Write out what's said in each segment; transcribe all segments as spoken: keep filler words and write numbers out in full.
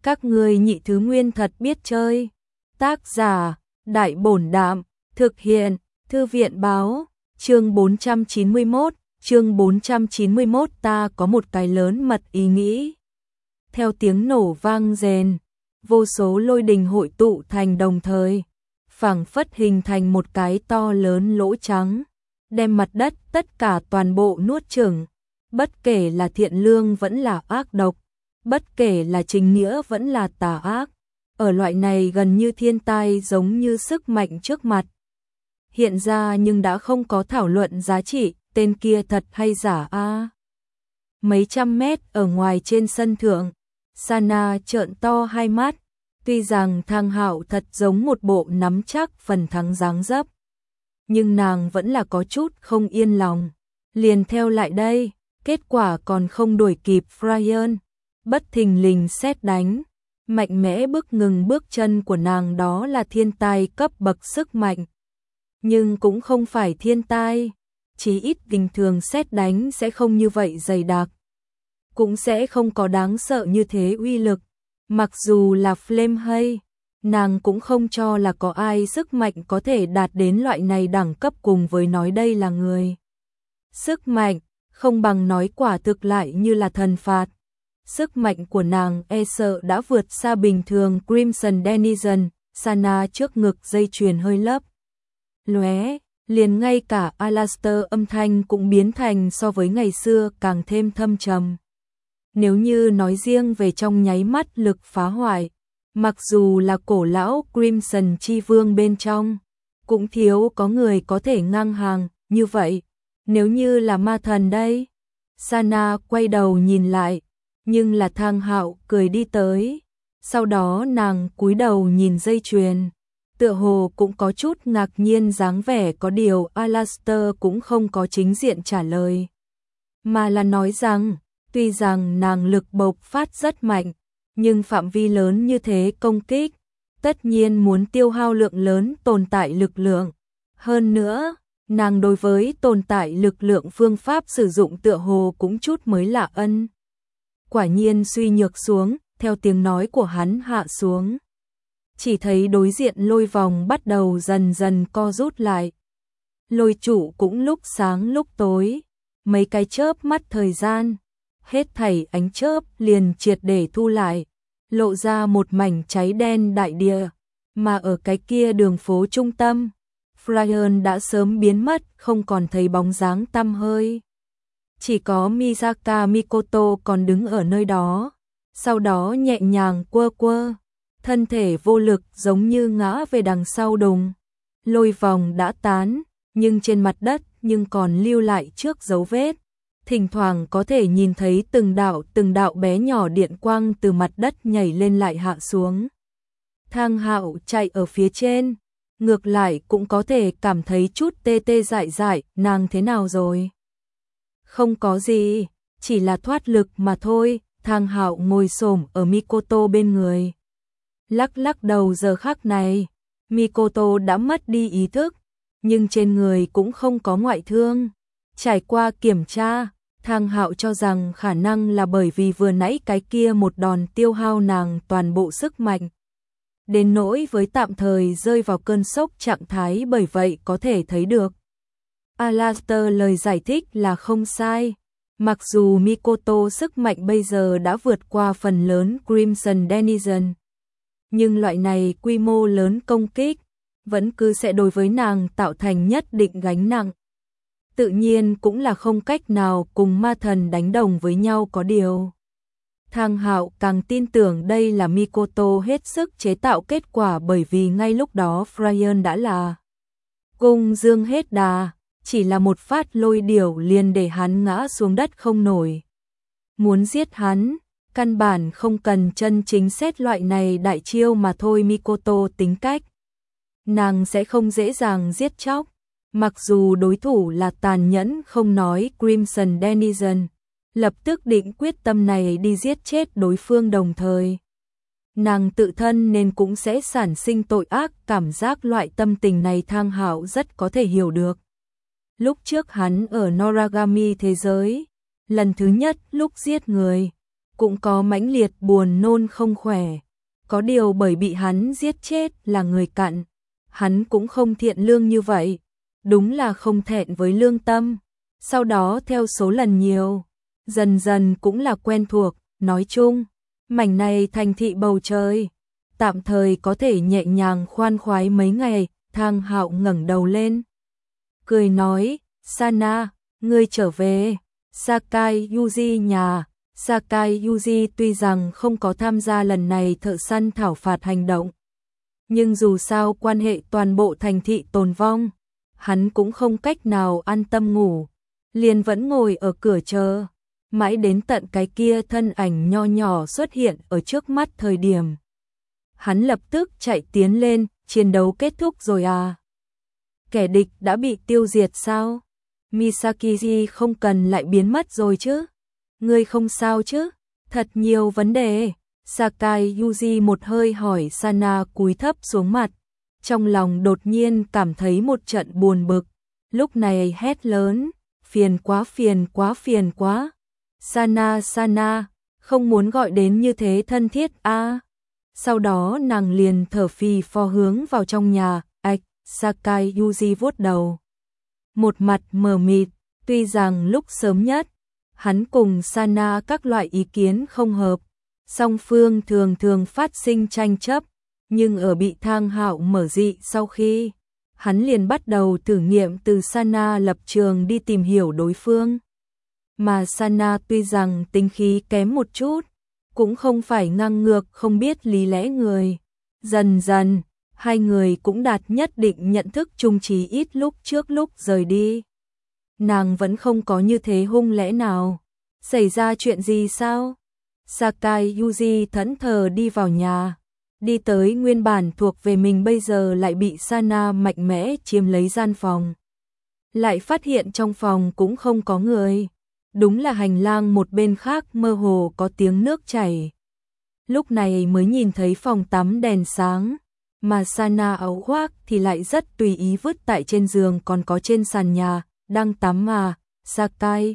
Các ngươi nhị thứ nguyên thật biết chơi. Tác giả, Đại Bổn Đạm, thực hiện, Thư viện Báo, chương bốn trăm chín mươi mốt, chương bốn trăm chín mươi mốt ta có một cái lớn mật ý nghĩ. Theo tiếng nổ vang rền, vô số lôi đình hội tụ thành đồng thời, phảng phất hình thành một cái to lớn lỗ trắng, đem mặt đất tất cả toàn bộ nuốt chửng, bất kể là thiện lương vẫn là ác độc, bất kể là chính nghĩa vẫn là tà ác, ở loại này gần như thiên tai giống như sức mạnh trước mặt. Hiện ra nhưng đã không có thảo luận giá trị, tên kia thật hay giả a. Mấy trăm mét ở ngoài trên sân thượng, Sana trợn to hai mắt, tuy rằng Thang Hạo thật giống một bộ nắm chắc phần thắng dáng dấp, nhưng nàng vẫn là có chút không yên lòng. Liền theo lại đây, kết quả còn không đuổi kịp Brian, bất thình lình sét đánh, mạnh mẽ bước ngừng bước chân của nàng, đó là thiên tai cấp bậc sức mạnh. Nhưng cũng không phải thiên tai, chí ít bình thường sét đánh sẽ không như vậy dày đặc, cũng sẽ không có đáng sợ như thế uy lực. Mặc dù là Flame hay, nàng cũng không cho là có ai sức mạnh có thể đạt đến loại này đẳng cấp, cùng với nói đây là người. Sức mạnh, không bằng nói quả thực lại như là thần phạt. Sức mạnh của nàng e sợ đã vượt xa bình thường. Crimson Denizen, Sana trước ngực dây chuyền hơi lấp lóe, liền ngay cả Alastair âm thanh cũng biến thành so với ngày xưa càng thêm thâm trầm. Nếu như nói riêng về trong nháy mắt lực phá hoại, mặc dù là cổ lão Crimson Chi Vương bên trong, cũng thiếu có người có thể ngang hàng như vậy. Nếu như là ma thần đây? Sana quay đầu nhìn lại, nhưng là Thang Hạo cười đi tới. Sau đó nàng cúi đầu nhìn dây chuyền, tựa hồ cũng có chút ngạc nhiên dáng vẻ, có điều Alastair cũng không có chính diện trả lời, mà là nói rằng, tuy rằng nàng lực bộc phát rất mạnh, nhưng phạm vi lớn như thế công kích, tất nhiên muốn tiêu hao lượng lớn tồn tại lực lượng. Hơn nữa, nàng đối với tồn tại lực lượng phương pháp sử dụng tựa hồ cũng chút mới lạ ân. Quả nhiên suy nhược xuống, theo tiếng nói của hắn hạ xuống. Chỉ thấy đối diện lôi vòng bắt đầu dần dần co rút lại. Lôi trụ cũng lúc sáng lúc tối, mấy cái chớp mắt thời gian, hết thảy ánh chớp liền triệt để thu lại, lộ ra một mảnh cháy đen đại địa, mà ở cái kia đường phố trung tâm, Brian đã sớm biến mất, không còn thấy bóng dáng tăm hơi. Chỉ có Misaka Mikoto còn đứng ở nơi đó, sau đó nhẹ nhàng quơ quơ, thân thể vô lực giống như ngã về đằng sau đùng. Lôi vòng đã tán, nhưng trên mặt đất nhưng còn lưu lại trước dấu vết. Thỉnh thoảng có thể nhìn thấy từng đạo từng đạo bé nhỏ điện quang từ mặt đất nhảy lên lại hạ xuống. Thang Hạo chạy ở phía trên, ngược lại cũng có thể cảm thấy chút tê tê dại dại. Nàng thế nào rồi? Không có gì, chỉ là thoát lực mà thôi. Thang Hạo ngồi xổm ở Mikoto bên người, lắc lắc đầu. Giờ khắc này, Mikoto đã mất đi ý thức, nhưng trên người cũng không có ngoại thương. Trải qua kiểm tra, Thang Hạo cho rằng khả năng là bởi vì vừa nãy cái kia một đòn tiêu hao nàng toàn bộ sức mạnh, đến nỗi với tạm thời rơi vào cơn sốc trạng thái, bởi vậy có thể thấy được. Alastair lời giải thích là không sai, mặc dù Mikoto sức mạnh bây giờ đã vượt qua phần lớn Crimson Denizen, nhưng loại này quy mô lớn công kích vẫn cứ sẽ đối với nàng tạo thành nhất định gánh nặng. Tự nhiên cũng là không cách nào cùng ma thần đánh đồng với nhau, có điều Thang Hạo càng tin tưởng đây là Mikoto hết sức chế tạo kết quả, bởi vì ngay lúc đó Brian đã là cung dương hết đà, chỉ là một phát lôi điểu liền để hắn ngã xuống đất không nổi. Muốn giết hắn, căn bản không cần chân chính xét loại này đại chiêu mà thôi. Mikoto tính cách, nàng sẽ không dễ dàng giết chóc. Mặc dù đối thủ là tàn nhẫn không nói, Crimson Denizen lập tức định quyết tâm này đi giết chết đối phương, đồng thời nàng tự thân nên cũng sẽ sản sinh tội ác. Cảm giác loại tâm tình này Thang Hạo rất có thể hiểu được. Lúc trước hắn ở Noragami thế giới, lần thứ nhất lúc giết người, cũng có mãnh liệt buồn nôn không khỏe. Có điều bởi bị hắn giết chết là người cặn, hắn cũng không thiện lương như vậy, đúng là không thẹn với lương tâm. Sau đó theo số lần nhiều, dần dần cũng là quen thuộc, nói chung, mảnh này thành thị bầu trời, tạm thời có thể nhẹ nhàng khoan khoái mấy ngày. Thang Hạo ngẩng đầu lên, cười nói, Sana, ngươi trở về. Sakai Yuji nhà. Sakai Yuji tuy rằng không có tham gia lần này thợ săn thảo phạt hành động, nhưng dù sao quan hệ toàn bộ thành thị tồn vong, hắn cũng không cách nào an tâm ngủ, liền vẫn ngồi ở cửa chờ, mãi đến tận cái kia thân ảnh nho nhỏ xuất hiện ở trước mắt thời điểm. Hắn lập tức chạy tiến lên, chiến đấu kết thúc rồi à? Kẻ địch đã bị tiêu diệt sao? Misakiji không cần lại biến mất rồi chứ? Ngươi không sao chứ? Thật nhiều vấn đề. Sakai Yuji một hơi hỏi. Sana cúi thấp xuống mặt, trong lòng đột nhiên cảm thấy một trận buồn bực, lúc này hét lớn, phiền quá phiền quá phiền quá. Sana Sana, không muốn gọi đến như thế thân thiết a. À. Sau đó nàng liền thở phì phò hướng vào trong nhà. Ách, Sakai Yuji vuốt đầu, một mặt mờ mịt, tuy rằng lúc sớm nhất hắn cùng Sana các loại ý kiến không hợp, song phương thường thường phát sinh tranh chấp, nhưng ở bị Thang Hạo mở dị sau khi, hắn liền bắt đầu thử nghiệm từ Sana lập trường đi tìm hiểu đối phương. Mà Sana tuy rằng tính khí kém một chút, cũng không phải ngang ngược không biết lý lẽ người. Dần dần, hai người cũng đạt nhất định nhận thức chung, chí ít lúc trước lúc rời đi. Nàng vẫn không có như thế hung lẽ nào. Xảy ra chuyện gì sao? Sakai Yuji thẫn thờ đi vào nhà, đi tới nguyên bản thuộc về mình bây giờ lại bị Sana mạnh mẽ chiếm lấy gian phòng. Lại phát hiện trong phòng cũng không có người. Đúng là hành lang một bên khác mơ hồ có tiếng nước chảy. Lúc này mới nhìn thấy phòng tắm đèn sáng, mà Sana áo khoác thì lại rất tùy ý vứt tại trên giường, còn có trên sàn nhà, đang tắm mà. Sakai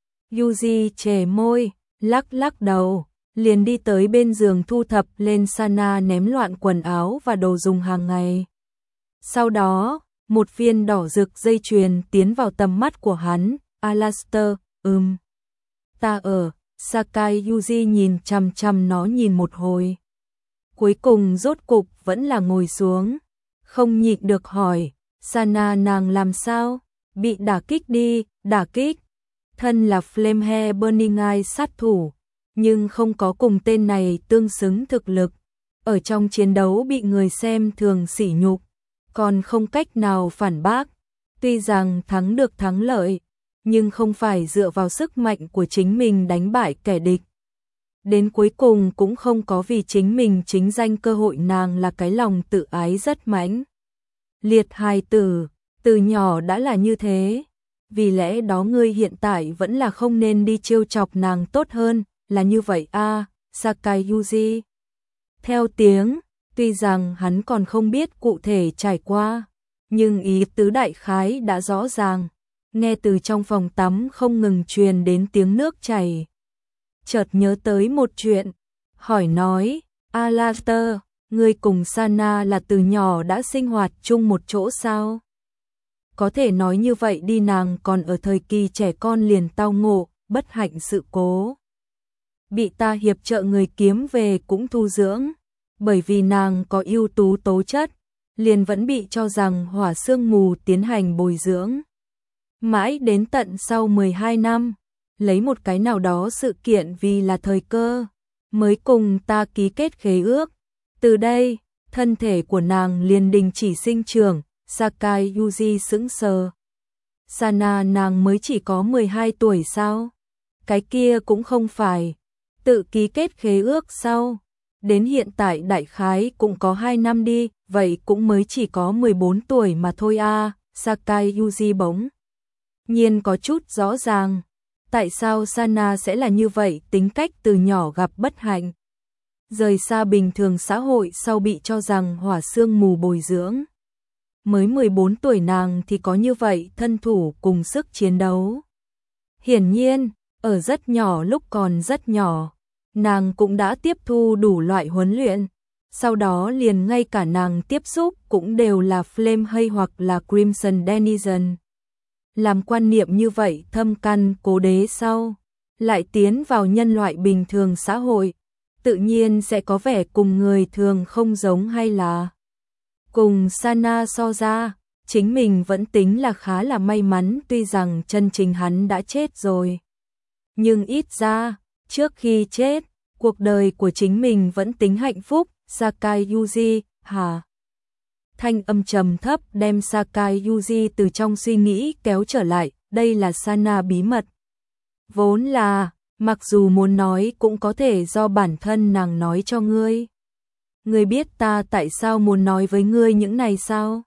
Yuji chề môi, lắc lắc đầu, liền đi tới bên giường thu thập lên Sana ném loạn quần áo và đồ dùng hàng ngày. Sau đó, một viên đỏ rực dây chuyền tiến vào tầm mắt của hắn. Alastair, ừm. Ta ở. Sakai Yuji nhìn chằm chằm nó nhìn một hồi. Cuối cùng rốt cục vẫn là ngồi xuống, không nhịn được hỏi, Sana nàng làm sao? Bị đả kích đi. Đả kích? Thân là Flamehair Burning Eye sát thủ, nhưng không có cùng tên này tương xứng thực lực. Ở trong chiến đấu bị người xem thường sỉ nhục, còn không cách nào phản bác. Tuy rằng thắng được thắng lợi, nhưng không phải dựa vào sức mạnh của chính mình đánh bại kẻ địch. Đến cuối cùng cũng không có vì chính mình chính danh cơ hội. Nàng là cái lòng tự ái rất mãnh liệt hài tử, từ nhỏ đã là như thế. Vì lẽ đó ngươi hiện tại vẫn là không nên đi trêu chọc nàng tốt hơn, là như vậy a. À, Sakai Yuji theo tiếng, tuy rằng hắn còn không biết cụ thể trải qua, nhưng ý tứ đại khái đã rõ ràng. Nghe từ trong phòng tắm không ngừng truyền đến tiếng nước chảy, chợt nhớ tới một chuyện, hỏi nói, Alastair, ngươi cùng Sana là từ nhỏ đã sinh hoạt chung một chỗ sao? Có thể nói như vậy đi, nàng còn ở thời kỳ trẻ con liền tao ngộ, bất hạnh sự cố. Bị ta hiệp trợ người kiếm về cũng thu dưỡng, bởi vì nàng có ưu tú tố chất, liền vẫn bị cho rằng hỏa sương mù tiến hành bồi dưỡng. Mãi đến tận sau mười hai năm, lấy một cái nào đó sự kiện vì là thời cơ, mới cùng ta ký kết khế ước. Từ đây, thân thể của nàng liền đình chỉ sinh trưởng. Sakai Yuji sững sờ. Sana nàng mới chỉ có mười hai tuổi sao? Cái kia cũng không phải. Tự ký kết khế ước sau. Đến hiện tại đại khái cũng có hai năm đi, vậy cũng mới chỉ có mười bốn tuổi mà thôi a. À, Sakai Yuji bỗng nhiên có chút rõ ràng. Tại sao Sana sẽ là như vậy, tính cách từ nhỏ gặp bất hạnh, rời xa bình thường xã hội sau bị cho rằng hỏa sương mù bồi dưỡng. Mới mười bốn tuổi nàng thì có như vậy thân thủ cùng sức chiến đấu. Hiển nhiên, ở rất nhỏ lúc còn rất nhỏ, nàng cũng đã tiếp thu đủ loại huấn luyện. Sau đó liền ngay cả nàng tiếp xúc cũng đều là Flame hay hoặc là Crimson Denizen. Làm quan niệm như vậy thâm căn cố đế sau, lại tiến vào nhân loại bình thường xã hội, tự nhiên sẽ có vẻ cùng người thường không giống hay là cùng Sana so ra, chính mình vẫn tính là khá là may mắn tuy rằng chân chính hắn đã chết rồi. Nhưng ít ra, trước khi chết, cuộc đời của chính mình vẫn tính hạnh phúc, Sakai Yuji, hả? Thanh âm trầm thấp đem Sakai Yuji từ trong suy nghĩ kéo trở lại, đây là Sana bí mật. Vốn là, mặc dù muốn nói cũng có thể do bản thân nàng nói cho ngươi. Ngươi biết ta tại sao muốn nói với ngươi những này sao?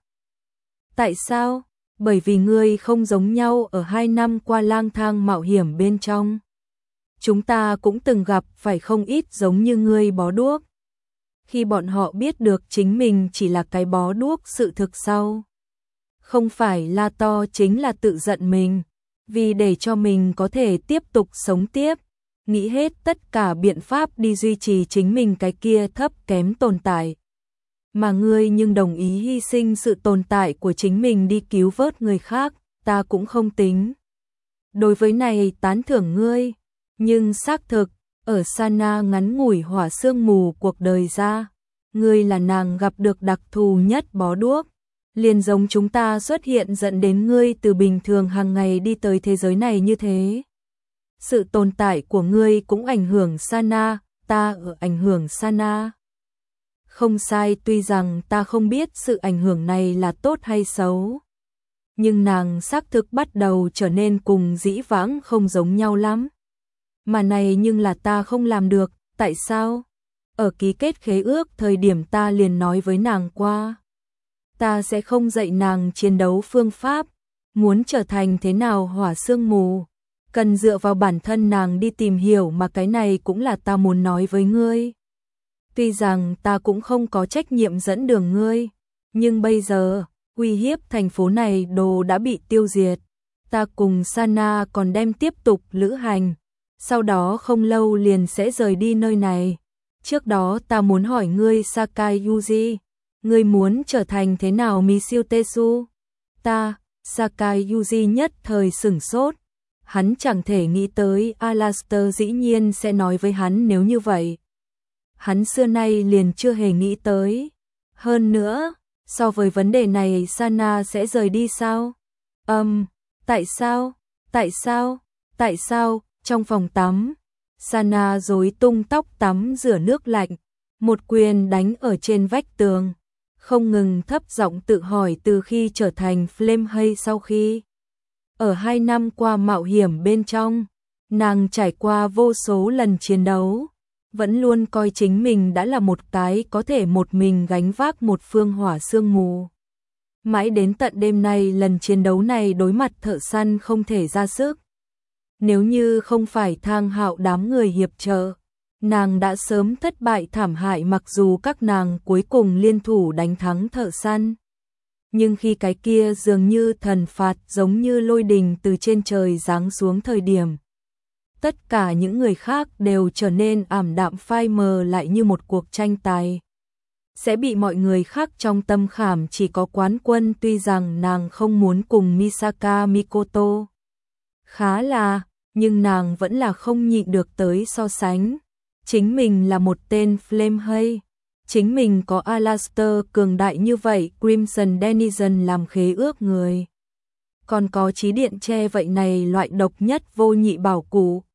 Tại sao? Bởi vì ngươi không giống nhau ở hai năm qua lang thang mạo hiểm bên trong. Chúng ta cũng từng gặp phải không ít giống như ngươi bó đuốc. Khi bọn họ biết được chính mình chỉ là cái bó đuốc sự thực sau. Không phải la to chính là tự giận mình. Vì để cho mình có thể tiếp tục sống tiếp. Nghĩ hết tất cả biện pháp đi duy trì chính mình cái kia thấp kém tồn tại. Mà ngươi nhưng đồng ý hy sinh sự tồn tại của chính mình đi cứu vớt người khác, ta cũng không tính. Đối với này tán thưởng ngươi, nhưng xác thực, ở Sana ngắn ngủi hỏa sương mù cuộc đời ra, ngươi là nàng gặp được đặc thù nhất bó đuốc. Liền giống chúng ta xuất hiện dẫn đến ngươi từ bình thường hàng ngày đi tới thế giới này như thế. Sự tồn tại của ngươi cũng ảnh hưởng Sana, ta ở ảnh hưởng Sana. Không sai, tuy rằng ta không biết sự ảnh hưởng này là tốt hay xấu. Nhưng nàng xác thực bắt đầu trở nên cùng dĩ vãng không giống nhau lắm. Mà này nhưng là ta không làm được, tại sao? Ở ký kết khế ước thời điểm ta liền nói với nàng qua. Ta sẽ không dạy nàng chiến đấu phương pháp, muốn trở thành thế nào hỏa sương mù. Cần dựa vào bản thân nàng đi tìm hiểu mà cái này cũng là ta muốn nói với ngươi. Tuy rằng ta cũng không có trách nhiệm dẫn đường ngươi, nhưng bây giờ, uy hiếp thành phố này đồ đã bị tiêu diệt. Ta cùng Sana còn đem tiếp tục lữ hành, sau đó không lâu liền sẽ rời đi nơi này. Trước đó ta muốn hỏi ngươi Sakai Yuji, ngươi muốn trở thành thế nào Mishiu Tesu? Ta, Sakai Yuji nhất thời sửng sốt. Hắn chẳng thể nghĩ tới Alastair dĩ nhiên sẽ nói với hắn nếu như vậy. Hắn xưa nay liền chưa hề nghĩ tới. Hơn nữa, so với vấn đề này Sana sẽ rời đi sao? Ừm, um, tại sao? Tại sao? Tại sao? Trong phòng tắm, Sana rối tung tóc tắm rửa nước lạnh, một quyền đánh ở trên vách tường, không ngừng thấp giọng tự hỏi từ khi trở thành Flame hay sau khi. Ở hai năm qua mạo hiểm bên trong, nàng trải qua vô số lần chiến đấu, vẫn luôn coi chính mình đã là một cái có thể một mình gánh vác một phương hỏa sương mù. Mãi đến tận đêm nay lần chiến đấu này đối mặt thợ săn không thể ra sức. Nếu như không phải Thang Hạo đám người hiệp trợ, nàng đã sớm thất bại thảm hại mặc dù các nàng cuối cùng liên thủ đánh thắng thợ săn. Nhưng khi cái kia dường như thần phạt giống như lôi đình từ trên trời giáng xuống thời điểm, tất cả những người khác đều trở nên ảm đạm phai mờ lại như một cuộc tranh tài. Sẽ bị mọi người khác trong tâm khảm chỉ có quán quân tuy rằng nàng không muốn cùng Misaka Mikoto. Khá là, nhưng nàng vẫn là không nhịn được tới so sánh. Chính mình là một tên Flame hay. Chính mình có Alastair cường đại như vậy, Crimson Denizen làm khế ước người. Còn có chí điện tre vậy này loại độc nhất vô nhị bảo cụ.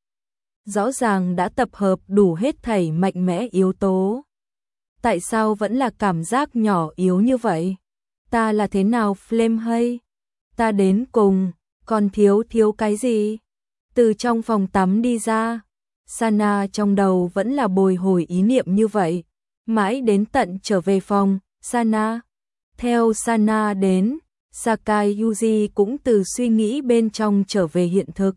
Rõ ràng đã tập hợp đủ hết thảy mạnh mẽ yếu tố. Tại sao vẫn là cảm giác nhỏ yếu như vậy? Ta là thế nào Flame hay? Ta đến cùng, còn thiếu thiếu cái gì? Từ trong phòng tắm đi ra, Sana trong đầu vẫn là bồi hồi ý niệm như vậy. Mãi đến tận trở về phòng, Sana. Theo Sana đến, Sakai Yuji cũng từ suy nghĩ bên trong trở về hiện thực.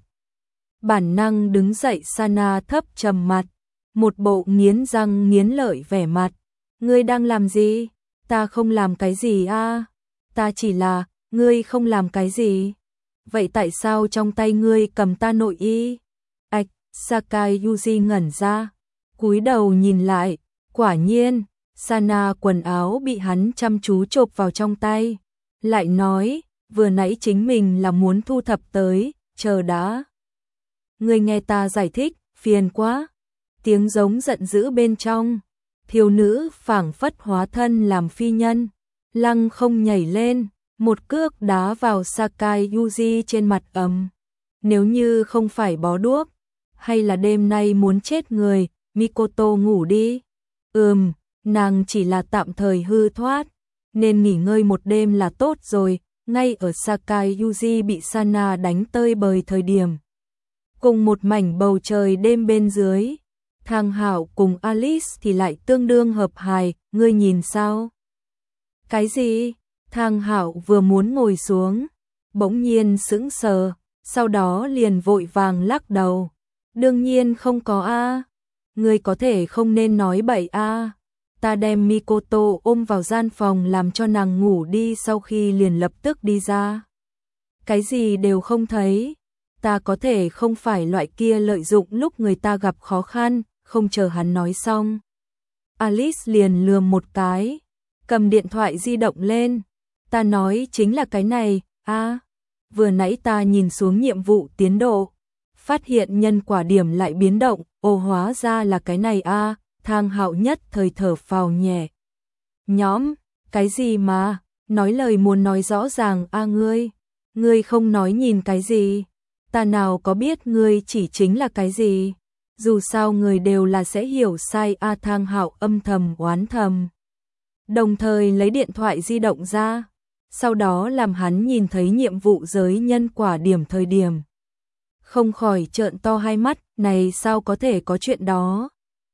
Bản năng đứng dậy Sana thấp trầm mặt, một bộ nghiến răng nghiến lợi vẻ mặt. Ngươi đang làm gì? Ta không làm cái gì a? Ta chỉ là, ngươi không làm cái gì? Vậy tại sao trong tay ngươi cầm ta nội y? Ảch, Sakai Yuji ngẩn ra. Cúi đầu nhìn lại, quả nhiên, Sana quần áo bị hắn chăm chú chộp vào trong tay, lại nói, vừa nãy chính mình là muốn thu thập tới, chờ đã. Ngươi nghe ta giải thích, phiền quá. Tiếng giống giận dữ bên trong, thiếu nữ phảng phất hóa thân làm phi nhân, lăng không nhảy lên, một cước đá vào Sakai Yuji trên mặt ấm. Nếu như không phải bó đuốc, hay là đêm nay muốn chết người, Mikoto ngủ đi. Ừm, nàng chỉ là tạm thời hư thoát, nên nghỉ ngơi một đêm là tốt rồi. Ngay ở Sakai Yuji bị Sana đánh tơi bời thời điểm, cùng một mảnh bầu trời đêm bên dưới, Thang Hạo cùng Alice thì lại tương đương hợp hài, ngươi nhìn sao? Cái gì? Thang Hạo vừa muốn ngồi xuống, bỗng nhiên sững sờ, sau đó liền vội vàng lắc đầu. Đương nhiên không có a, ngươi có thể không nên nói bậy a. Ta đem Mikoto ôm vào gian phòng làm cho nàng ngủ đi, sau khi liền lập tức đi ra. Cái gì đều không thấy, ta có thể không phải loại kia lợi dụng lúc người ta gặp khó khăn. Không chờ hắn nói xong, Alice liền lườm một cái, cầm điện thoại di động lên. Ta nói chính là cái này, a, à, vừa nãy ta nhìn xuống nhiệm vụ tiến độ, phát hiện nhân quả điểm lại biến động, ồ hóa ra là cái này a. À, Thang Hạo nhất thời thở phào nhẹ nhõm, cái gì mà, nói lời muốn nói rõ ràng a. À, ngươi, ngươi không nói nhìn cái gì, ta nào có biết ngươi chỉ chính là cái gì. Dù sao người đều là sẽ hiểu sai a. À, Thang Hạo âm thầm oán thầm, đồng thời lấy điện thoại di động ra, sau đó làm hắn nhìn thấy nhiệm vụ giới nhân quả điểm thời điểm, không khỏi trợn to hai mắt, này sao có thể có chuyện đó.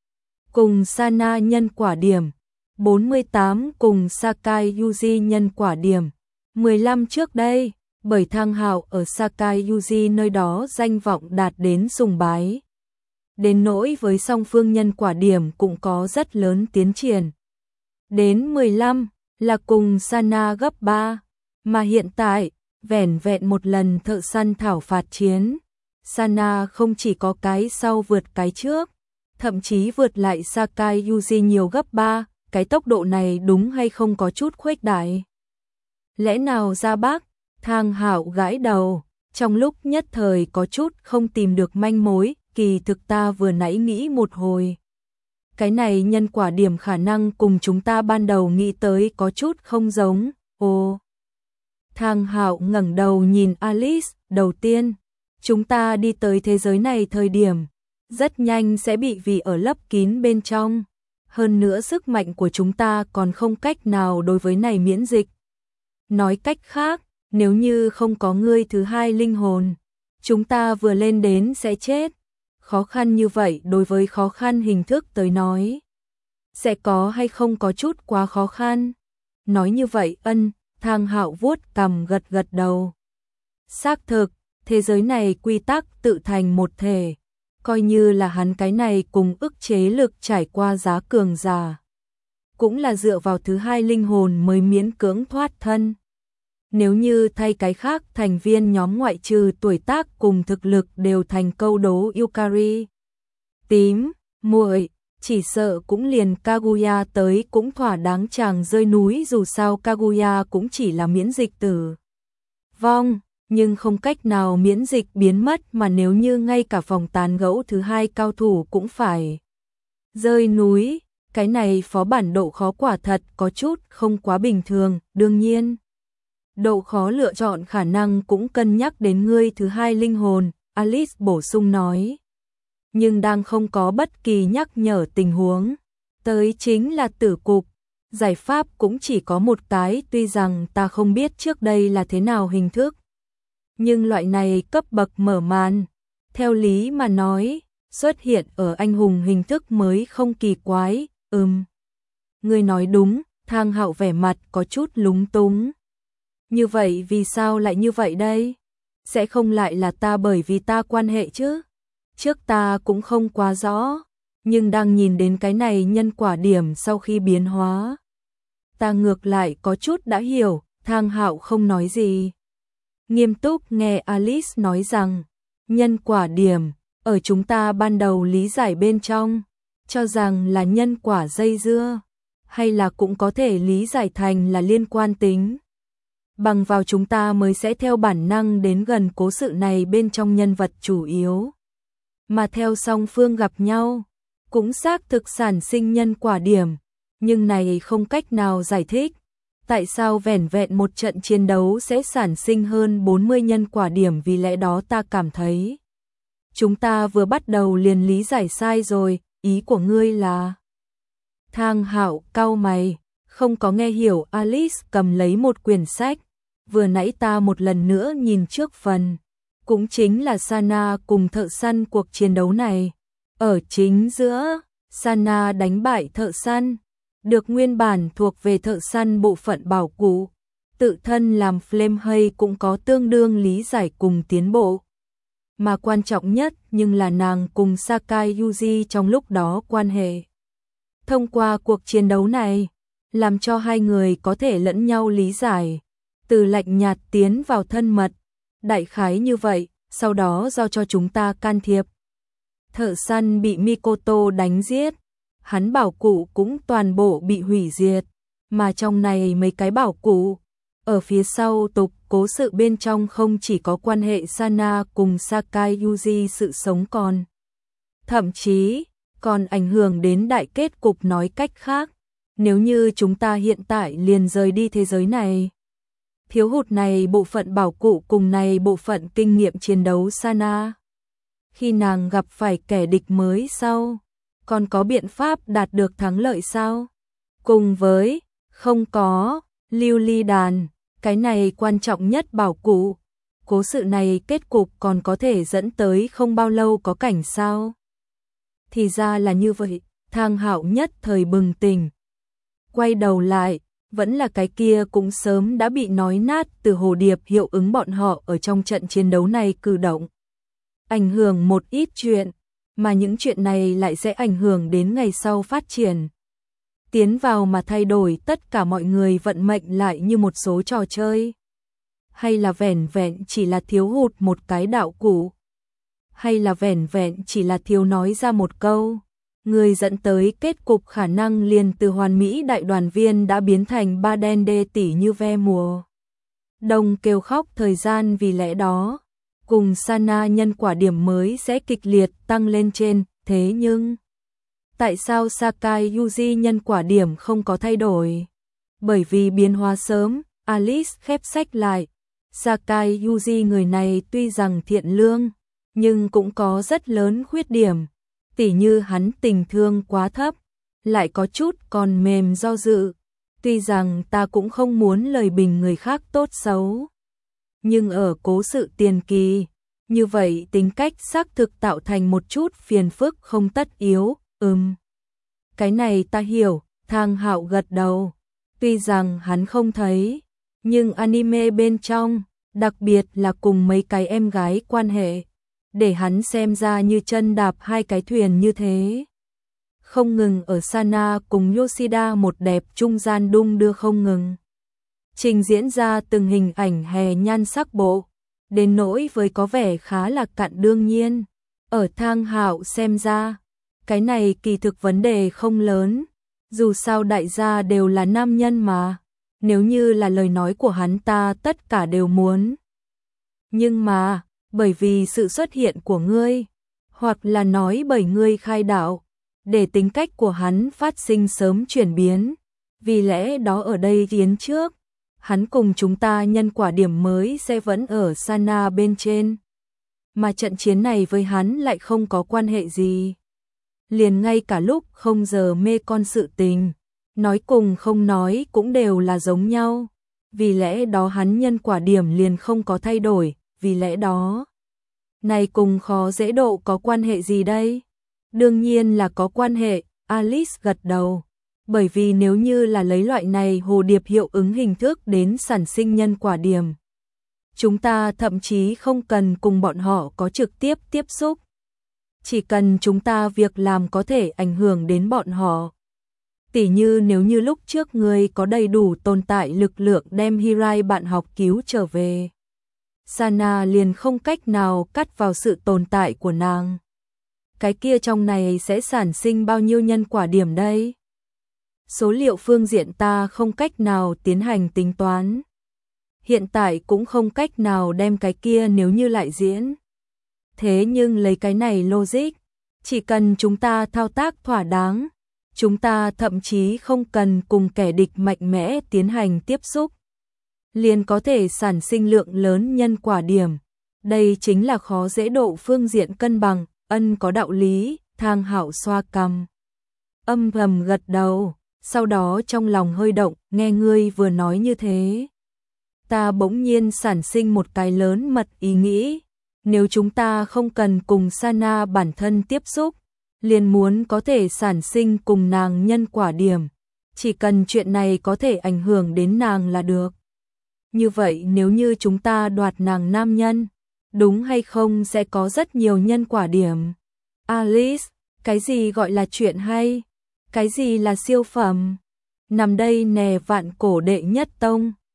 Cùng Sana nhân quả điểm bốn mươi tám cùng Sakai Yuji nhân quả điểm mười lăm trước đây, bởi Thang Hạo ở Sakai Yuji nơi đó danh vọng đạt đến sùng bái. Đến nỗi với song phương nhân quả điểm cũng có rất lớn tiến triển. Đến mười lăm là cùng Sana gấp ba, mà hiện tại, vẻn vẹn một lần thợ săn thảo phạt chiến, Sana không chỉ có cái sau vượt cái trước, thậm chí vượt lại Sakai Yuji nhiều gấp ba, cái tốc độ này đúng hay không có chút khuếch đại. Lẽ nào ra bác? Thang Hạo gãi đầu, trong lúc nhất thời có chút không tìm được manh mối. Kỳ thực ta vừa nãy nghĩ một hồi, cái này nhân quả điểm khả năng cùng chúng ta ban đầu nghĩ tới có chút không giống. Ồ. Thang Hạo ngẩng đầu nhìn Alice, đầu tiên, chúng ta đi tới thế giới này thời điểm, rất nhanh sẽ bị vì ở lấp kín bên trong, hơn nữa sức mạnh của chúng ta còn không cách nào đối với này miễn dịch. Nói cách khác, nếu như không có ngươi thứ hai linh hồn, chúng ta vừa lên đến sẽ chết. Khó khăn như vậy đối với khó khăn hình thức tới nói, sẽ có hay không có chút quá khó khăn. Nói như vậy ân, Thang Hạo vuốt cằm gật gật đầu. Xác thực, thế giới này quy tắc tự thành một thể, coi như là hắn cái này cùng ức chế lực trải qua giá cường giả, cũng là dựa vào thứ hai linh hồn mới miễn cưỡng thoát thân. Nếu như thay cái khác thành viên nhóm ngoại trừ tuổi tác cùng thực lực đều thành câu đố Yukari, tím, muội, chỉ sợ cũng liền Kaguya tới cũng thỏa đáng chàng rơi núi, dù sao Kaguya cũng chỉ là miễn dịch tử vong, nhưng không cách nào miễn dịch biến mất, mà nếu như ngay cả phòng tán gẫu thứ hai cao thủ cũng phải rơi núi, cái này phó bản độ khó quả thật có chút không quá bình thường. Đương nhiên, độ khó lựa chọn khả năng cũng cân nhắc đến ngươi thứ hai linh hồn, Alice bổ sung nói. Nhưng đang không có bất kỳ nhắc nhở tình huống, tới chính là tử cục. Giải pháp cũng chỉ có một cái, tuy rằng ta không biết trước đây là thế nào hình thức, nhưng loại này cấp bậc mở màn, theo lý mà nói, xuất hiện ở anh hùng hình thức mới không kỳ quái. Ừm, ngươi nói đúng. Thang Hạo vẻ mặt có chút lúng túng. Như vậy vì sao lại như vậy đây? Sẽ không lại là ta bởi vì ta quan hệ chứ? Trước ta cũng không quá rõ, nhưng đang nhìn đến cái này nhân quả điểm sau khi biến hóa, ta ngược lại có chút đã hiểu. Thang Hạo không nói gì, nghiêm túc nghe Alice nói rằng, nhân quả điểm, ở chúng ta ban đầu lý giải bên trong, cho rằng là nhân quả dây dưa, hay là cũng có thể lý giải thành là liên quan tính. Bằng vào chúng ta mới sẽ theo bản năng đến gần cố sự này bên trong nhân vật chủ yếu. Mà theo song phương gặp nhau, cũng xác thực sản sinh nhân quả điểm, nhưng này không cách nào giải thích. Tại sao vẻn vẹn một trận chiến đấu sẽ sản sinh hơn bốn mươi nhân quả điểm, vì lẽ đó ta cảm thấy chúng ta vừa bắt đầu liền lý giải sai rồi, ý của ngươi là... Thang Hạo cau mày, không có nghe hiểu. Alice cầm lấy một quyển sách, vừa nãy ta một lần nữa nhìn trước phần, cũng chính là Sana cùng thợ săn cuộc chiến đấu này. Ở chính giữa, Sana đánh bại thợ săn, được nguyên bản thuộc về thợ săn bộ phận bảo cụ, tự thân làm Flame Hay cũng có tương đương lý giải cùng tiến bộ. Mà quan trọng nhất nhưng là nàng cùng Sakai Yuji trong lúc đó quan hệ. Thông qua cuộc chiến đấu này, làm cho hai người có thể lẫn nhau lý giải, từ lạnh nhạt tiến vào thân mật, đại khái như vậy, sau đó do cho chúng ta can thiệp. Thợ săn bị Mikoto đánh giết, hắn bảo cụ cũng toàn bộ bị hủy diệt, mà trong này mấy cái bảo cụ, ở phía sau tục cố sự bên trong không chỉ có quan hệ Sana cùng Sakai Yuji sự sống còn, thậm chí còn ảnh hưởng đến đại kết cục. Nói cách khác, nếu như chúng ta hiện tại liền rời đi thế giới này, thiếu hụt này bộ phận bảo cụ cùng này bộ phận kinh nghiệm chiến đấu Sana, khi nàng gặp phải kẻ địch mới sau, còn có biện pháp đạt được thắng lợi sao? Cùng với, không có, lưu ly đàn, cái này quan trọng nhất bảo cụ, cố sự này kết cục còn có thể dẫn tới không bao lâu có cảnh sao? Thì ra là như vậy, Thang Hạo nhất thời bừng tỉnh. Quay đầu lại, vẫn là cái kia cũng sớm đã bị nói nát từ hồ điệp hiệu ứng bọn họ ở trong trận chiến đấu này cử động. Ảnh hưởng một ít chuyện, mà những chuyện này lại sẽ ảnh hưởng đến ngày sau phát triển. Tiến vào mà thay đổi tất cả mọi người vận mệnh lại như một số trò chơi. Hay là vẻn vẹn chỉ là thiếu hụt một cái đạo cụ. Hay là vẻn vẹn chỉ là thiếu nói ra một câu, người dẫn tới kết cục khả năng liền từ hoàn mỹ đại đoàn viên đã biến thành ba đen đê tỉ như ve mùa đông kêu khóc thời gian. Vì lẽ đó, cùng Sana nhân quả điểm mới sẽ kịch liệt tăng lên trên. Thế nhưng, tại sao Sakai Yuji nhân quả điểm không có thay đổi? Bởi vì biến hóa sớm. Alice khép sách lại. Sakai Yuji người này tuy rằng thiện lương, nhưng cũng có rất lớn khuyết điểm, tỉ như hắn tình thương quá thấp, lại có chút còn mềm do dự. Tuy rằng ta cũng không muốn lời bình người khác tốt xấu, nhưng ở cố sự tiền kỳ, như vậy tính cách xác thực tạo thành một chút phiền phức không tất yếu. Ừm, cái này ta hiểu. Thang Hạo gật đầu. Tuy rằng hắn không thấy, nhưng anime bên trong, đặc biệt là cùng mấy cái em gái quan hệ, để hắn xem ra như chân đạp hai cái thuyền như thế. Không ngừng ở Sana cùng Yoshida một đẹp trung gian đung đưa không ngừng, trình diễn ra từng hình ảnh hè nhan sắc bộ, đến nỗi với có vẻ khá là cạn. Đương nhiên, ở Thang Hạo xem ra, cái này kỳ thực vấn đề không lớn, dù sao đại gia đều là nam nhân mà, nếu như là lời nói của hắn ta tất cả đều muốn. Nhưng mà, bởi vì sự xuất hiện của ngươi, hoặc là nói bởi ngươi khai đạo, để tính cách của hắn phát sinh sớm chuyển biến, vì lẽ đó ở đây tiến trước, hắn cùng chúng ta nhân quả điểm mới sẽ vẫn ở Sana bên trên. Mà trận chiến này với hắn lại không có quan hệ gì. Liền ngay cả lúc không giờ mê con sự tình, nói cùng không nói cũng đều là giống nhau. Vì lẽ đó hắn nhân quả điểm liền không có thay đổi. Vì lẽ đó, này cùng khó dễ độ có quan hệ gì đây? Đương nhiên là có quan hệ. Alice gật đầu. Bởi vì nếu như là lấy loại này hồ điệp hiệu ứng hình thức đến sản sinh nhân quả điểm, chúng ta thậm chí không cần cùng bọn họ có trực tiếp tiếp xúc. Chỉ cần chúng ta việc làm có thể ảnh hưởng đến bọn họ. Tỉ như nếu như lúc trước người có đầy đủ tồn tại lực lượng đem Hirai bạn học cứu trở về, Sana liền không cách nào cắt vào sự tồn tại của nàng. cái kia trong này sẽ sản sinh bao nhiêu nhân quả điểm đây? Số liệu phương diện ta không cách nào tiến hành tính toán. Hiện tại cũng không cách nào đem cái kia nếu như lại diễn. Thế nhưng lấy cái này logic, chỉ cần chúng ta thao tác thỏa đáng, chúng ta thậm chí không cần cùng kẻ địch mạnh mẽ tiến hành tiếp xúc, liền có thể sản sinh lượng lớn nhân quả điểm. Đây chính là khó dễ độ phương diện cân bằng, ân có đạo lý, Thang Hạo xoa cằm. Âm thầm gật đầu, sau đó trong lòng hơi động, nghe ngươi vừa nói như thế. Ta bỗng nhiên sản sinh một cái lớn mật ý nghĩ, nếu chúng ta không cần cùng Sana bản thân tiếp xúc, liền muốn có thể sản sinh cùng nàng nhân quả điểm, chỉ cần chuyện này có thể ảnh hưởng đến nàng là được. Như vậy nếu như chúng ta đoạt nàng nam nhân, đúng hay không sẽ có rất nhiều nhân quả điểm. Alice, cái gì gọi là chuyện hay? Cái gì là siêu phẩm? Nằm đây nè vạn cổ đệ nhất tông.